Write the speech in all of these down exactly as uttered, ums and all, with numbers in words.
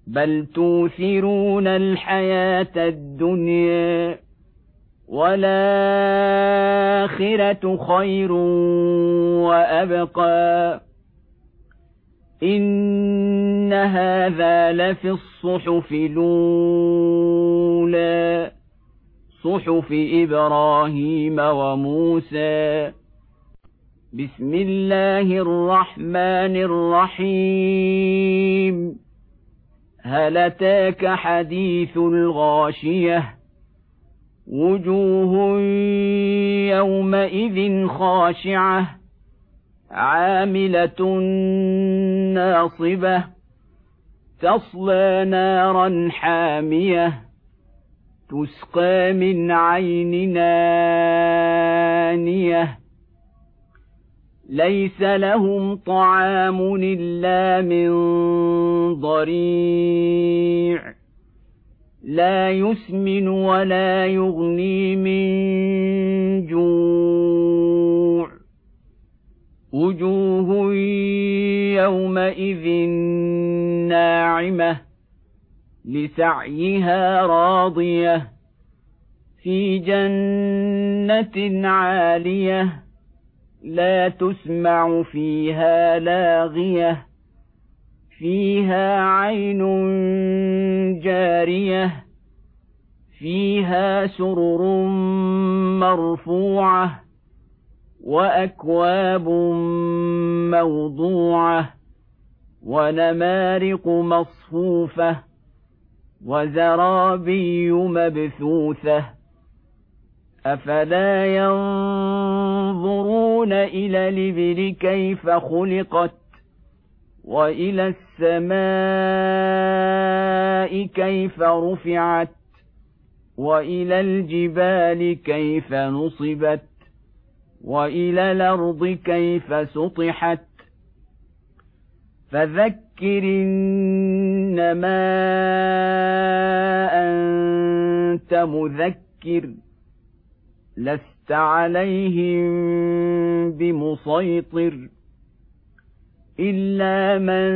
بل توثرون الحياة الدنيا والآخرة خير وأبقى إن هذا لفي الصحف الأولى صحف إبراهيم وموسى. بسم الله الرحمن الرحيم. هل أتاك حديث الغاشية وجوه يومئذ خاشعة عاملة ناصبة تصلى نارا حامية تسقى من عين آنية ليس لهم طعام إلا من ضريع لا يسمن ولا يغني من جوع وجوه يومئذ ناعمة لسعيها راضية في جنة عالية لا تسمع فيها لاغية فيها عين جارية فيها سرر مرفوعة وأكواب موضوعة ونمارق مصفوفة وزرابي مبثوثة أفلا ينظرون إلى الإبل كيف خلقت وإلى السماء كيف رفعت وإلى الجبال كيف نصبت وإلى الأرض كيف سطحت فذكر إنما أنت مذكر لست عليهم بمسيطر إلا من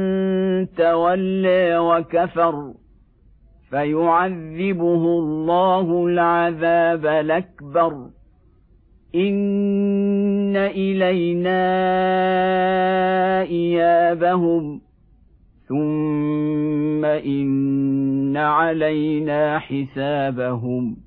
تولى وكفر فيعذبه الله العذاب الأكبر إن إلينا إيابهم ثم إن علينا حسابهم